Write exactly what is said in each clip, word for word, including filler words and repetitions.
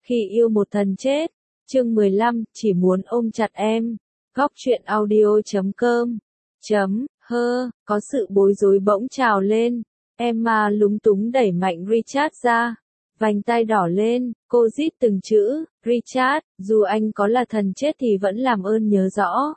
Khi yêu một thần chết. Chương mười lăm, chỉ muốn ôm chặt em. Góc truyện audio chấm com. Chấm, hơ, có sự bối rối bỗng trào lên. Emma lúng túng đẩy mạnh Richard ra. Vành tai đỏ lên, cô rít từng chữ, Richard, dù anh có là thần chết thì vẫn làm ơn nhớ rõ.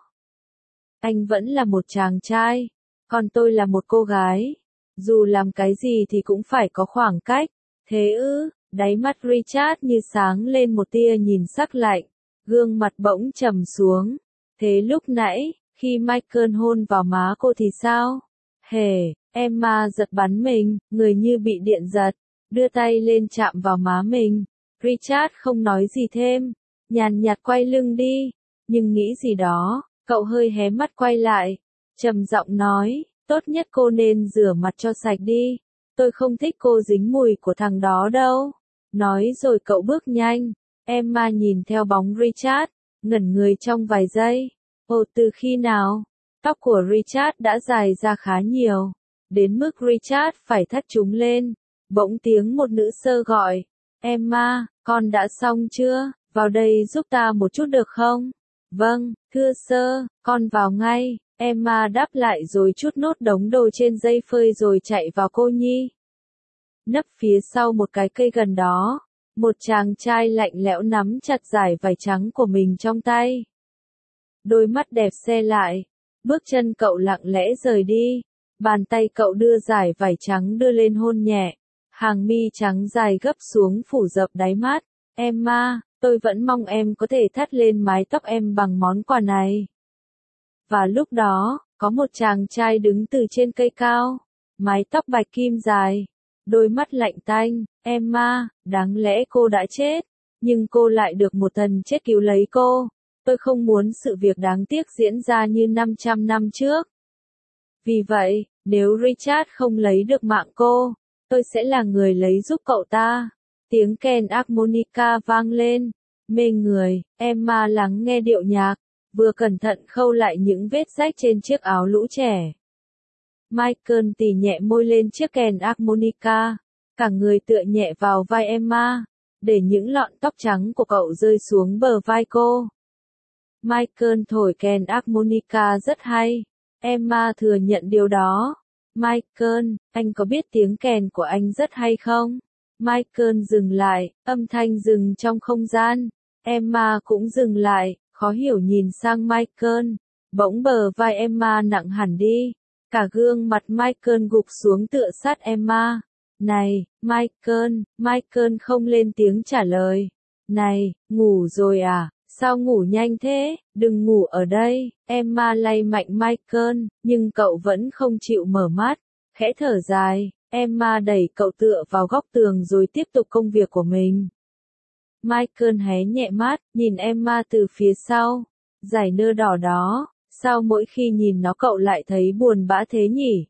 Anh vẫn là một chàng trai, còn tôi là một cô gái. Dù làm cái gì thì cũng phải có khoảng cách. Thế ư, đáy mắt Richard như sáng lên một tia nhìn sắc lạnh. Gương mặt bỗng trầm xuống. Thế lúc nãy, khi Michael hôn vào má cô thì sao? Hề, Emma giật bắn mình, người như bị điện giật. Đưa tay lên chạm vào má mình. Richard không nói gì thêm. Nhàn nhạt quay lưng đi. Nhưng nghĩ gì đó, cậu hơi hé mắt quay lại. Trầm giọng nói, tốt nhất cô nên rửa mặt cho sạch đi. Tôi không thích cô dính mùi của thằng đó đâu. Nói rồi cậu bước nhanh. Emma nhìn theo bóng Richard, ngẩn người trong vài giây. Ồ, từ khi nào? Tóc của Richard đã dài ra khá nhiều. Đến mức Richard phải thắt chúng lên. Bỗng tiếng một nữ sơ gọi. Emma, con đã xong chưa? Vào đây giúp ta một chút được không? Vâng, thưa sơ, con vào ngay. Emma đáp lại rồi trút nốt đống đồ trên dây phơi rồi chạy vào cô nhi. Nấp phía sau một cái cây gần đó, một chàng trai lạnh lẽo nắm chặt dải vải trắng của mình trong tay. Đôi mắt đẹp se lại, bước chân cậu lặng lẽ rời đi. Bàn tay cậu đưa dải vải trắng đưa lên hôn nhẹ. Hàng mi trắng dài gấp xuống phủ dập đáy mắt. Emma, tôi vẫn mong em có thể thắt lên mái tóc em bằng món quà này. Và lúc đó, có một chàng trai đứng từ trên cây cao. Mái tóc bạch kim dài. Đôi mắt lạnh tanh. Emma, đáng lẽ cô đã chết. Nhưng cô lại được một thần chết cứu lấy cô. Tôi không muốn sự việc đáng tiếc diễn ra như năm trăm năm trước. Vì vậy, nếu Richard không lấy được mạng cô, tôi sẽ là người lấy giúp cậu ta. Tiếng kèn harmonica vang lên. Mê người, Emma lắng nghe điệu nhạc, vừa cẩn thận khâu lại những vết rách trên chiếc áo lũ trẻ. Michael tì nhẹ môi lên chiếc kèn harmonica, cả người tựa nhẹ vào vai Emma, để những lọn tóc trắng của cậu rơi xuống bờ vai cô. Michael thổi kèn harmonica rất hay. Emma thừa nhận điều đó. Michael, anh có biết tiếng kèn của anh rất hay không? Michael dừng lại, âm thanh dừng trong không gian. Emma cũng dừng lại, khó hiểu nhìn sang Michael. Bỗng bờ vai Emma nặng hẳn đi. Cả gương mặt Michael gục xuống tựa sát Emma. Này, Michael, Michael không lên tiếng trả lời. Này, ngủ rồi à? Sao ngủ nhanh thế? Đừng ngủ ở đây. Emma lay mạnh Michael, nhưng cậu vẫn không chịu mở mắt. Khẽ thở dài, Emma đẩy cậu tựa vào góc tường rồi tiếp tục công việc của mình. Michael hé nhẹ mắt, nhìn Emma từ phía sau. Dải nơ đỏ đó, sao mỗi khi nhìn nó cậu lại thấy buồn bã thế nhỉ?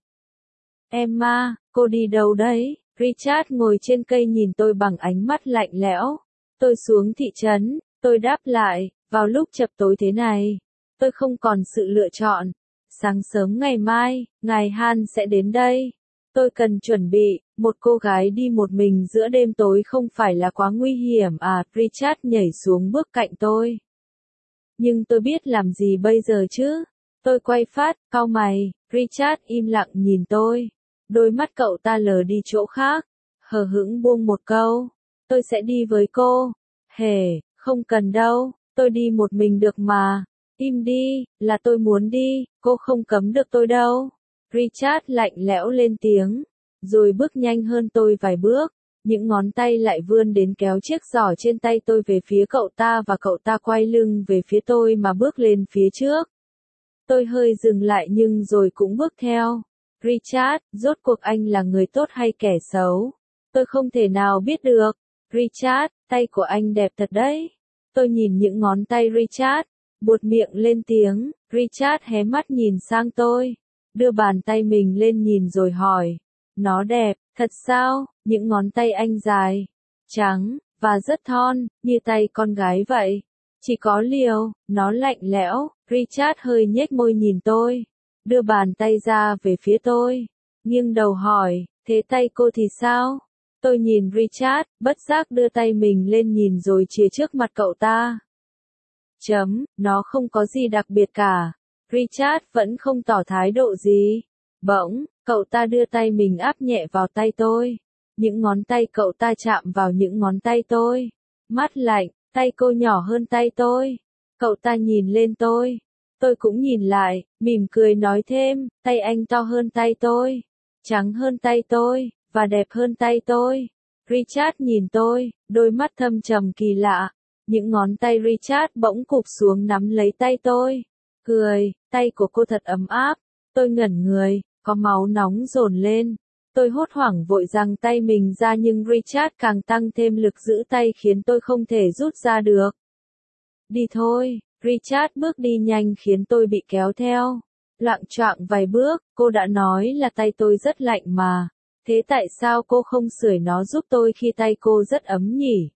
Emma, cô đi đâu đấy? Richard ngồi trên cây nhìn tôi bằng ánh mắt lạnh lẽo. Tôi xuống thị trấn, tôi đáp lại, vào lúc chập tối thế này. Tôi không còn sự lựa chọn. Sáng sớm ngày mai, ngài Han sẽ đến đây. Tôi cần chuẩn bị, một cô gái đi một mình giữa đêm tối không phải là quá nguy hiểm à? Richard nhảy xuống bước cạnh tôi. Nhưng tôi biết làm gì bây giờ chứ? Tôi quay phát, cau mày. Richard im lặng nhìn tôi. Đôi mắt cậu ta lờ đi chỗ khác. Hờ hững buông một câu. Tôi sẽ đi với cô. Hề, không cần đâu, tôi đi một mình được mà. Im đi, là tôi muốn đi, cô không cấm được tôi đâu. Richard lạnh lẽo lên tiếng, rồi bước nhanh hơn tôi vài bước. Những ngón tay lại vươn đến kéo chiếc giỏ trên tay tôi về phía cậu ta và cậu ta quay lưng về phía tôi mà bước lên phía trước. Tôi hơi dừng lại nhưng rồi cũng bước theo. Richard, rốt cuộc anh là người tốt hay kẻ xấu? Tôi không thể nào biết được. Richard, tay của anh đẹp thật đấy. Tôi nhìn những ngón tay Richard, buột miệng lên tiếng. Richard hé mắt nhìn sang tôi, đưa bàn tay mình lên nhìn rồi hỏi. Nó đẹp, thật sao? Những ngón tay anh dài, trắng, và rất thon, như tay con gái vậy. Chỉ có điều, nó lạnh lẽo. Richard hơi nhếch môi nhìn tôi, đưa bàn tay ra về phía tôi, nghiêng đầu hỏi, thế tay cô thì sao? Tôi nhìn Richard, bất giác đưa tay mình lên nhìn rồi chìa trước mặt cậu ta. Chấm, nó không có gì đặc biệt cả. Richard vẫn không tỏ thái độ gì. Bỗng, cậu ta đưa tay mình áp nhẹ vào tay tôi. Những ngón tay cậu ta chạm vào những ngón tay tôi. Mát lạnh, tay cô nhỏ hơn tay tôi. Cậu ta nhìn lên tôi. Tôi cũng nhìn lại, mỉm cười nói thêm, tay anh to hơn tay tôi, trắng hơn tay tôi, và đẹp hơn tay tôi. Richard nhìn tôi, đôi mắt thâm trầm kỳ lạ. Những ngón tay Richard bỗng cụp xuống nắm lấy tay tôi. Cười, tay của cô thật ấm áp. Tôi ngẩn người, có máu nóng dồn lên. Tôi hốt hoảng vội giằng tay mình ra nhưng Richard càng tăng thêm lực giữ tay khiến tôi không thể rút ra được. Đi thôi, Richard bước đi nhanh khiến tôi bị kéo theo. Loạng choạng vài bước, cô đã nói là tay tôi rất lạnh mà. Thế tại sao cô không sưởi nó giúp tôi khi tay cô rất ấm nhỉ?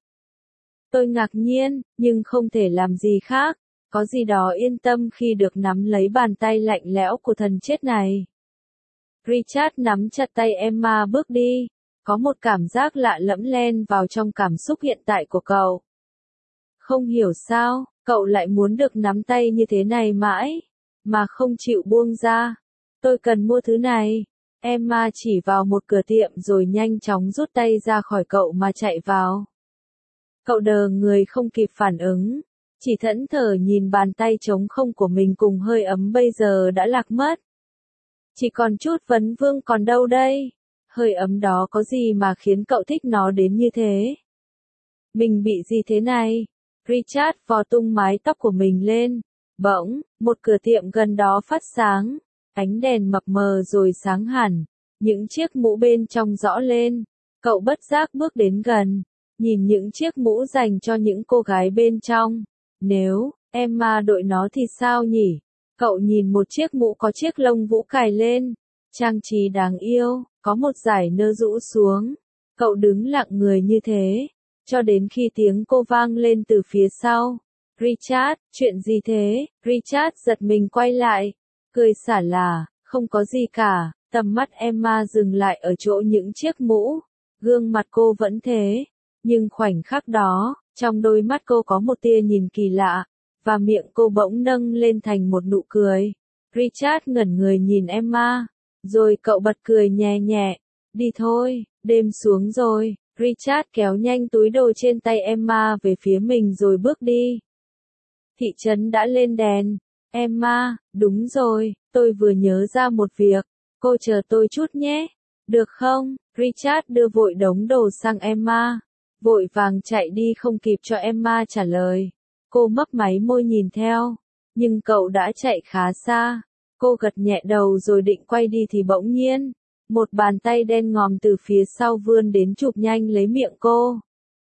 Tôi ngạc nhiên, nhưng không thể làm gì khác. Có gì đó yên tâm khi được nắm lấy bàn tay lạnh lẽo của thần chết này. Richard nắm chặt tay Emma bước đi. Có một cảm giác lạ lẫm len vào trong cảm xúc hiện tại của cậu. Không hiểu sao, cậu lại muốn được nắm tay như thế này mãi, mà không chịu buông ra. Tôi cần mua thứ này. Emma chỉ vào một cửa tiệm rồi nhanh chóng rút tay ra khỏi cậu mà chạy vào. Cậu đờ người không kịp phản ứng, chỉ thẫn thờ nhìn bàn tay trống không của mình cùng hơi ấm bây giờ đã lạc mất. Chỉ còn chút vấn vương còn đâu đây? Hơi ấm đó có gì mà khiến cậu thích nó đến như thế? Mình bị gì thế này? Richard vò tung mái tóc của mình lên. Bỗng, một cửa tiệm gần đó phát sáng. Ánh đèn mập mờ rồi sáng hẳn. Những chiếc mũ bên trong rõ lên. Cậu bất giác bước đến gần. Nhìn những chiếc mũ dành cho những cô gái bên trong. Nếu Emma đội nó thì sao nhỉ? Cậu nhìn một chiếc mũ có chiếc lông vũ cài lên. Trang trí đáng yêu, có một dải nơ rũ xuống. Cậu đứng lặng người như thế. Cho đến khi tiếng cô vang lên từ phía sau. Richard, chuyện gì thế? Richard giật mình quay lại. Cười xả lả, không có gì cả. Tầm mắt Emma dừng lại ở chỗ những chiếc mũ. Gương mặt cô vẫn thế. Nhưng khoảnh khắc đó, trong đôi mắt cô có một tia nhìn kỳ lạ. Và miệng cô bỗng nâng lên thành một nụ cười. Richard ngẩn người nhìn Emma. Rồi cậu bật cười nhẹ nhẹ. Đi thôi, đêm xuống rồi. Richard kéo nhanh túi đồ trên tay Emma về phía mình rồi bước đi. Thị trấn đã lên đèn. Emma, đúng rồi, tôi vừa nhớ ra một việc. Cô chờ tôi chút nhé. Được không? Richard đưa vội đống đồ sang Emma. Vội vàng chạy đi không kịp cho Emma trả lời. Cô mấp máy môi nhìn theo. Nhưng cậu đã chạy khá xa. Cô gật nhẹ đầu rồi định quay đi thì bỗng nhiên. Một bàn tay đen ngòm từ phía sau vươn đến chụp nhanh lấy miệng cô.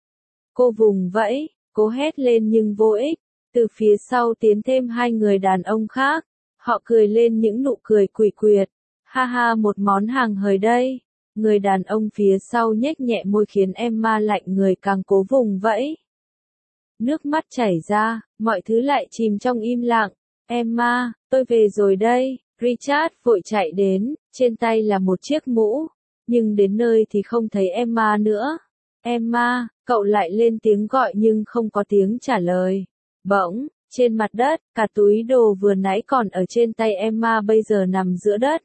Cô vùng vẫy, cố hét lên nhưng vô ích. Từ phía sau tiến thêm hai người đàn ông khác. Họ cười lên những nụ cười quỷ quyệt. Ha ha, một món hàng hời đây. Người đàn ông phía sau nhếch nhẹ môi khiến Emma lạnh người càng cố vùng vẫy. Nước mắt chảy ra, mọi thứ lại chìm trong im lặng. Emma, tôi về rồi đây. Richard vội chạy đến, trên tay là một chiếc mũ. Nhưng đến nơi thì không thấy Emma nữa. Emma, cậu lại lên tiếng gọi nhưng không có tiếng trả lời. Bỗng, trên mặt đất, cả túi đồ vừa nãy còn ở trên tay Emma bây giờ nằm giữa đất.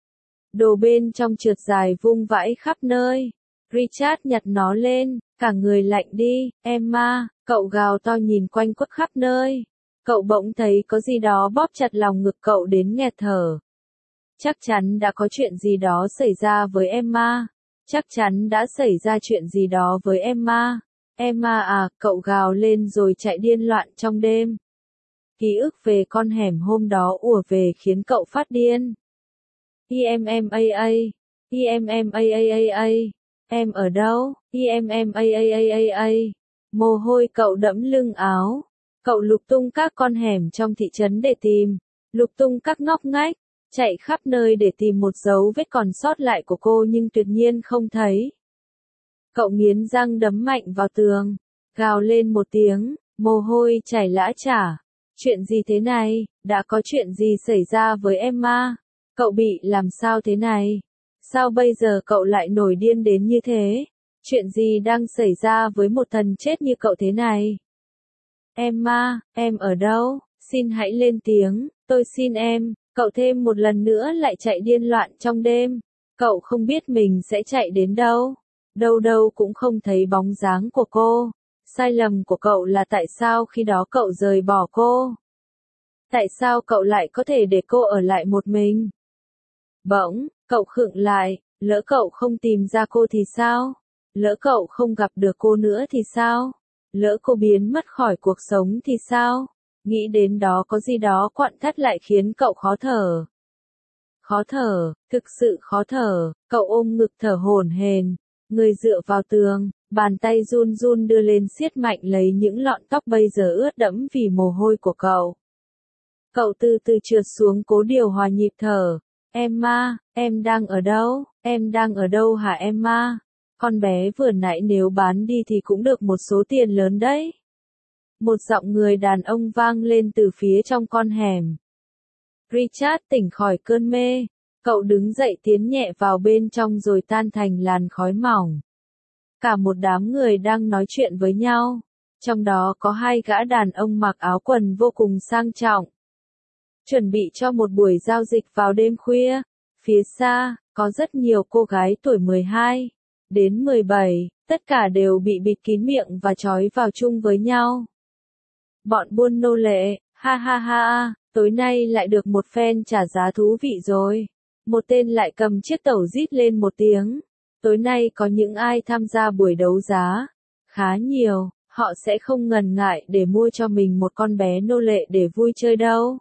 Đồ bên trong trượt dài vung vãi khắp nơi. Richard nhặt nó lên, cả người lạnh đi. Emma, cậu gào to nhìn quanh quất khắp nơi. Cậu bỗng thấy có gì đó bóp chặt lòng ngực cậu đến nghẹt thở. Chắc chắn đã có chuyện gì đó xảy ra với Emma. Chắc chắn đã xảy ra chuyện gì đó với Emma. Emma à, cậu gào lên rồi chạy điên loạn trong đêm. Ký ức về con hẻm hôm đó ùa về khiến cậu phát điên. Emma, Emma, em ở đâu? Emma, mồ hôi cậu đẫm lưng áo. Cậu lục tung các con hẻm trong thị trấn để tìm, lục tung các ngóc ngách, chạy khắp nơi để tìm một dấu vết còn sót lại của cô nhưng tuyệt nhiên không thấy. Cậu nghiến răng đấm mạnh vào tường, gào lên một tiếng, mồ hôi chảy lã chả. Chuyện gì thế này? Đã có chuyện gì xảy ra với Emma? Cậu bị làm sao thế này? Sao bây giờ cậu lại nổi điên đến như thế? Chuyện gì đang xảy ra với một thần chết như cậu thế này? Emma, em ở đâu? Xin hãy lên tiếng, tôi xin em. Cậu thêm một lần nữa lại chạy điên loạn trong đêm. Cậu không biết mình sẽ chạy đến đâu. Đâu đâu cũng không thấy bóng dáng của cô. Sai lầm của cậu là tại sao khi đó cậu rời bỏ cô? Tại sao cậu lại có thể để cô ở lại một mình? Bỗng, cậu khựng lại, lỡ cậu không tìm ra cô thì sao? Lỡ cậu không gặp được cô nữa thì sao? Lỡ cô biến mất khỏi cuộc sống thì sao? Nghĩ đến đó có gì đó quặn thắt lại khiến cậu khó thở. Khó thở, thực sự khó thở, cậu ôm ngực thở hổn hển, người dựa vào tường, bàn tay run run đưa lên siết mạnh lấy những lọn tóc bây giờ ướt đẫm vì mồ hôi của cậu. Cậu từ từ trượt xuống cố điều hòa nhịp thở. Emma, em đang ở đâu? Em đang ở đâu hả Emma? Con bé vừa nãy nếu bán đi thì cũng được một số tiền lớn đấy. Một giọng người đàn ông vang lên từ phía trong con hẻm. Richard tỉnh khỏi cơn mê. Cậu đứng dậy tiến nhẹ vào bên trong rồi tan thành làn khói mỏng. Cả một đám người đang nói chuyện với nhau. Trong đó có hai gã đàn ông mặc áo quần vô cùng sang trọng. Chuẩn bị cho một buổi giao dịch vào đêm khuya. Phía xa, có rất nhiều cô gái tuổi mười hai đến mười bảy, tất cả đều bị bịt kín miệng và trói vào chung với nhau. Bọn buôn nô lệ, ha ha ha, tối nay lại được một phen trả giá thú vị rồi. Một tên lại cầm chiếc tẩu rít lên một tiếng. Tối nay có những ai tham gia buổi đấu giá? Khá nhiều, họ sẽ không ngần ngại để mua cho mình một con bé nô lệ để vui chơi đâu.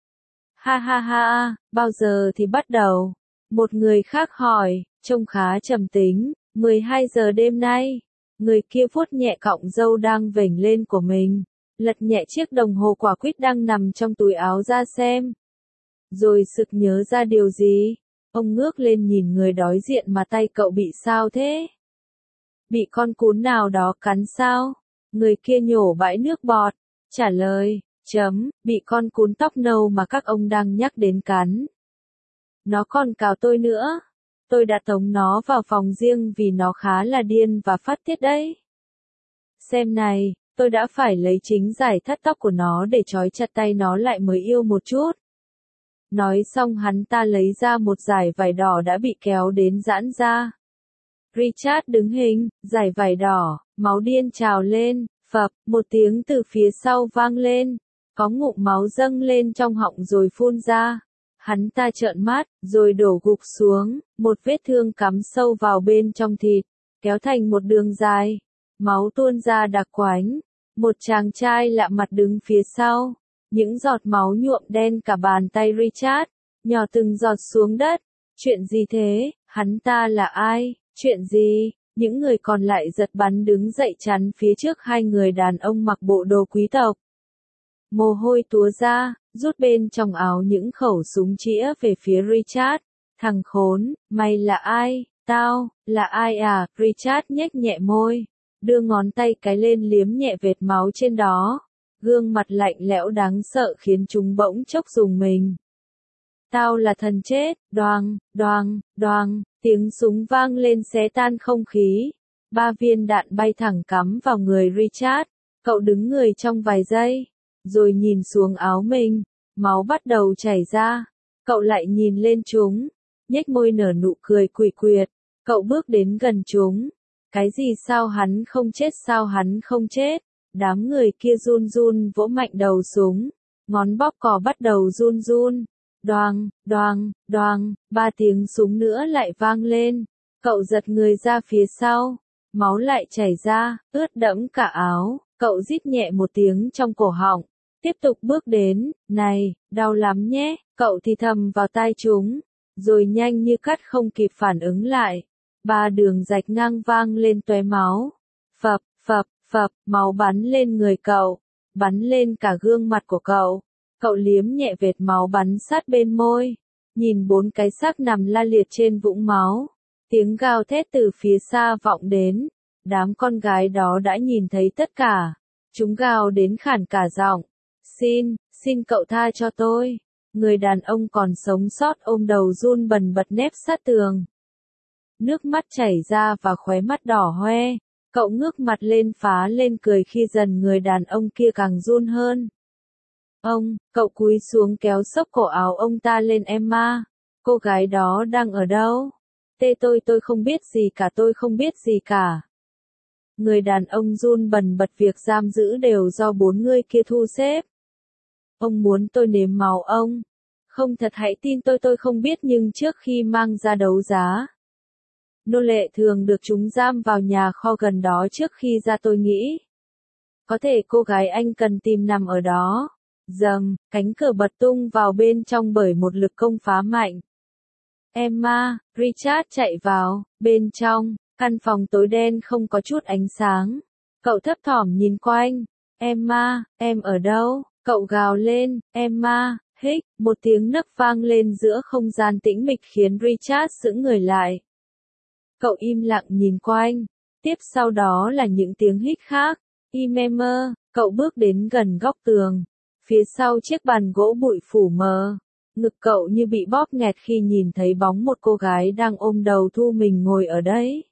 Ha ha ha, bao giờ thì bắt đầu? Một người khác hỏi, trông khá trầm tính, mười hai giờ đêm nay. Người kia vuốt nhẹ cọng râu đang vểnh lên của mình, lật nhẹ chiếc đồng hồ quả quýt đang nằm trong túi áo ra xem. Rồi sực nhớ ra điều gì, ông ngước lên nhìn người đối diện mà tay cậu bị sao thế? Bị con cún nào đó cắn sao? Người kia nhổ bãi nước bọt, trả lời, chấm, bị con cún tóc nâu mà các ông đang nhắc đến cắn. Nó còn cào tôi nữa. Tôi đã tống nó vào phòng riêng vì nó khá là điên và phát tiết đấy. Xem này, tôi đã phải lấy chính giải thắt tóc của nó để trói chặt tay nó lại mới yêu một chút. Nói xong hắn ta lấy ra một dải vải đỏ đã bị kéo đến giãn ra. Richard đứng hình, dải vải đỏ, máu điên trào lên, phập, một tiếng từ phía sau vang lên. Có ngụm máu dâng lên trong họng rồi phun ra. Hắn ta trợn mắt, rồi đổ gục xuống, một vết thương cắm sâu vào bên trong thịt, kéo thành một đường dài. Máu tuôn ra đặc quánh. Một chàng trai lạ mặt đứng phía sau. Những giọt máu nhuộm đen cả bàn tay Richard, nhỏ từng giọt xuống đất. Chuyện gì thế? Hắn ta là ai? Chuyện gì? Những người còn lại giật bắn đứng dậy chắn phía trước hai người đàn ông mặc bộ đồ quý tộc. Mồ hôi túa ra, rút bên trong áo những khẩu súng chĩa về phía Richard. Thằng khốn, mày là ai? Tao, là ai à? Richard nhếch nhẹ môi, đưa ngón tay cái lên liếm nhẹ vệt máu trên đó. Gương mặt lạnh lẽo đáng sợ khiến chúng bỗng chốc rùng mình. Tao là thần chết, đoàng, đoàng, đoàng, tiếng súng vang lên xé tan không khí. Ba viên đạn bay thẳng cắm vào người Richard. Cậu đứng người trong vài giây, rồi nhìn xuống áo mình, máu bắt đầu chảy ra. Cậu lại nhìn lên chúng, nhếch môi nở nụ cười quỷ quyệt. Cậu bước đến gần chúng. Cái gì sao hắn không chết sao hắn không chết? Đám người kia run run vỗ mạnh đầu súng, ngón bóp cò bắt đầu run run. Đoàng, đoàng, đoàng, ba tiếng súng nữa lại vang lên. Cậu giật người ra phía sau, máu lại chảy ra, ướt đẫm cả áo. Cậu rít nhẹ một tiếng trong cổ họng, tiếp tục bước đến. Này, đau lắm nhé, cậu thì thầm vào tai chúng, rồi nhanh như cắt không kịp phản ứng lại. Ba đường rạch ngang vang lên tóe máu. Phập, phập, phập, máu bắn lên người cậu, bắn lên cả gương mặt của cậu. Cậu liếm nhẹ vệt máu bắn sát bên môi, nhìn bốn cái xác nằm la liệt trên vũng máu. Tiếng gào thét từ phía xa vọng đến. Đám con gái đó đã nhìn thấy tất cả. Chúng gào đến khản cả giọng. Xin, xin cậu tha cho tôi. Người đàn ông còn sống sót ôm đầu run bần bật nép sát tường. nước mắt chảy ra và khóe mắt đỏ hoe. Cậu ngước mặt lên phá lên cười khi dần người đàn ông kia càng run hơn. Ông, cậu cúi xuống kéo xốc cổ áo ông ta lên. Emma, cô gái đó đang ở đâu? Tê tôi tôi không biết gì cả, tôi không biết gì cả. Người đàn ông run bần bật, việc giam giữ đều do bốn người kia thu xếp. Ông muốn tôi nếm máu ông? Không thật, hãy tin tôi, tôi không biết, nhưng trước khi mang ra đấu giá, nô lệ thường được chúng giam vào nhà kho gần đó trước khi ra. Tôi nghĩ có thể cô gái anh cần tìm nằm ở đó. Dầm, cánh cửa bật tung vào bên trong bởi một lực công phá mạnh. Emma, Richard chạy vào. Bên trong căn phòng tối đen không có chút ánh sáng. Cậu thấp thỏm nhìn quanh. Emma, em ở đâu? Cậu gào lên. Emma, hích, một tiếng nấc vang lên giữa không gian tĩnh mịch khiến Richard sững người lại. Cậu im lặng nhìn quanh. Tiếp sau đó là những tiếng hích khác. Emma, cậu bước đến gần góc tường. Phía sau chiếc bàn gỗ bụi phủ mờ. Ngực cậu như bị bóp nghẹt khi nhìn thấy bóng một cô gái đang ôm đầu thu mình ngồi ở đấy.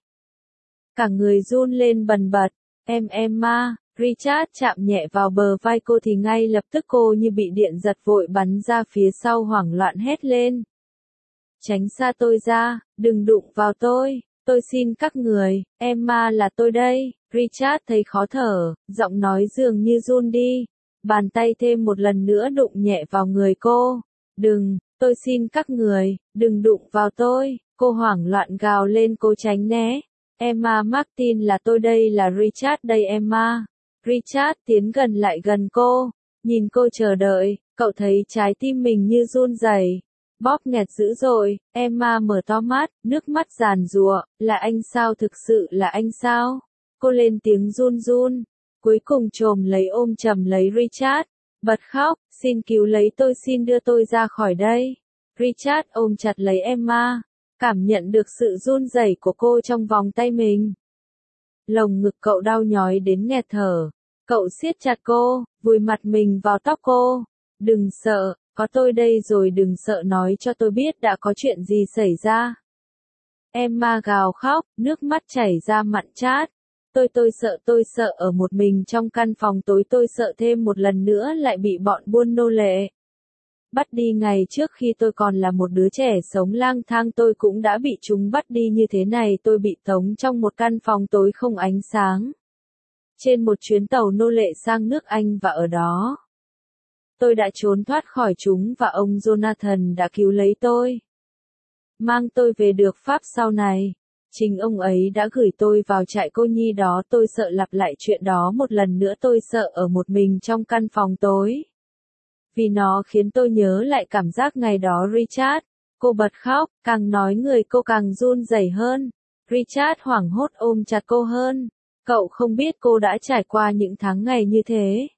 Cả người run lên bần bật. Em Emma, Richard chạm nhẹ vào bờ vai cô thì ngay lập tức cô như bị điện giật vội bắn ra phía sau, hoảng loạn hét lên. Tránh xa tôi ra, đừng đụng vào tôi, tôi xin các người, Emma là tôi đây. Richard thấy khó thở, giọng nói dường như run đi. Bàn tay thêm một lần nữa đụng nhẹ vào người cô. Đừng, tôi xin các người, đừng đụng vào tôi. Cô hoảng loạn gào lên, cô tránh né. Emma Martin là tôi đây, là Richard đây Emma. Richard tiến gần lại gần cô, nhìn cô chờ đợi. Cậu thấy trái tim mình như run rẩy, bóp nghẹt dữ dội. Emma mở to mắt, nước mắt giàn giụa. Là anh sao, thực sự là anh sao? Cô lên tiếng run run, cuối cùng chồm lấy ôm chầm lấy Richard, bật khóc. Xin cứu lấy tôi, xin đưa tôi ra khỏi đây. Richard ôm chặt lấy Emma, cảm nhận được sự run rẩy của cô trong vòng tay mình. Lồng ngực cậu đau nhói đến nghẹt thở. Cậu siết chặt cô, vùi mặt mình vào tóc cô. Đừng sợ, có tôi đây rồi, đừng sợ, nói cho tôi biết đã có chuyện gì xảy ra. Emma gào khóc, nước mắt chảy ra mặn chát. Tôi tôi sợ, tôi sợ ở một mình trong căn phòng tối, tôi sợ thêm một lần nữa lại bị bọn buôn nô lệ bắt đi. Ngày trước khi tôi còn là một đứa trẻ sống lang thang, tôi cũng đã bị chúng bắt đi như thế này. Tôi bị tống trong một căn phòng tối không ánh sáng, trên một chuyến tàu nô lệ sang nước Anh, và ở đó tôi đã trốn thoát khỏi chúng và ông Jonathan đã cứu lấy tôi, mang tôi về được Pháp. Sau này, chính ông ấy đã gửi tôi vào trại cô nhi đó. Tôi sợ lặp lại chuyện đó một lần nữa. Tôi sợ ở một mình trong căn phòng tối, vì nó khiến tôi nhớ lại cảm giác ngày đó. Richard, cô bật khóc, càng nói người cô càng run rẩy hơn. Richard hoảng hốt ôm chặt cô hơn. Cậu không biết cô đã trải qua những tháng ngày như thế.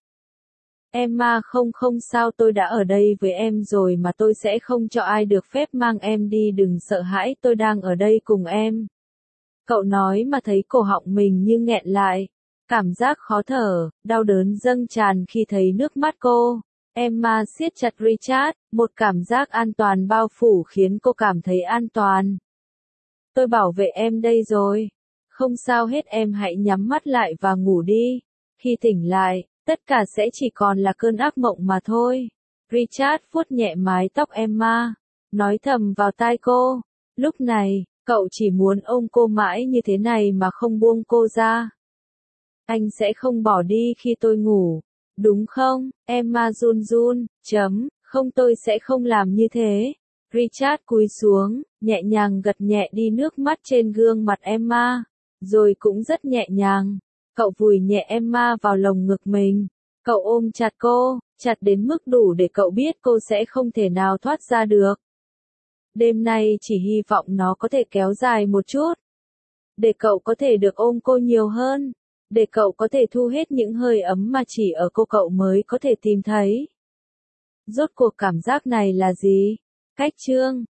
Emma, không không sao, tôi đã ở đây với em rồi mà, tôi sẽ không cho ai được phép mang em đi. Đừng sợ hãi, tôi đang ở đây cùng em. Cậu nói mà thấy cổ họng mình như nghẹn lại. Cảm giác khó thở, đau đớn dâng tràn khi thấy nước mắt cô. Emma siết chặt Richard, một cảm giác an toàn bao phủ khiến cô cảm thấy an toàn. Tôi bảo vệ em đây rồi. Không sao hết, em hãy nhắm mắt lại và ngủ đi. Khi tỉnh lại, tất cả sẽ chỉ còn là cơn ác mộng mà thôi. Richard vuốt nhẹ mái tóc Emma, nói thầm vào tai cô. Lúc này, cậu chỉ muốn ôm cô mãi như thế này mà không buông cô ra. Anh sẽ không bỏ đi khi tôi ngủ, đúng không? Emma run run, chấm, không, tôi sẽ không làm như thế. Richard cúi xuống, nhẹ nhàng gật nhẹ đi nước mắt trên gương mặt Emma, rồi cũng rất nhẹ nhàng. Cậu vùi nhẹ Emma vào lồng ngực mình. Cậu ôm chặt cô, chặt đến mức đủ để cậu biết cô sẽ không thể nào thoát ra được. Đêm nay chỉ hy vọng nó có thể kéo dài một chút, để cậu có thể được ôm cô nhiều hơn, để cậu có thể thu hết những hơi ấm mà chỉ ở cô cậu mới có thể tìm thấy. Rốt cuộc cảm giác này là gì? Cách chương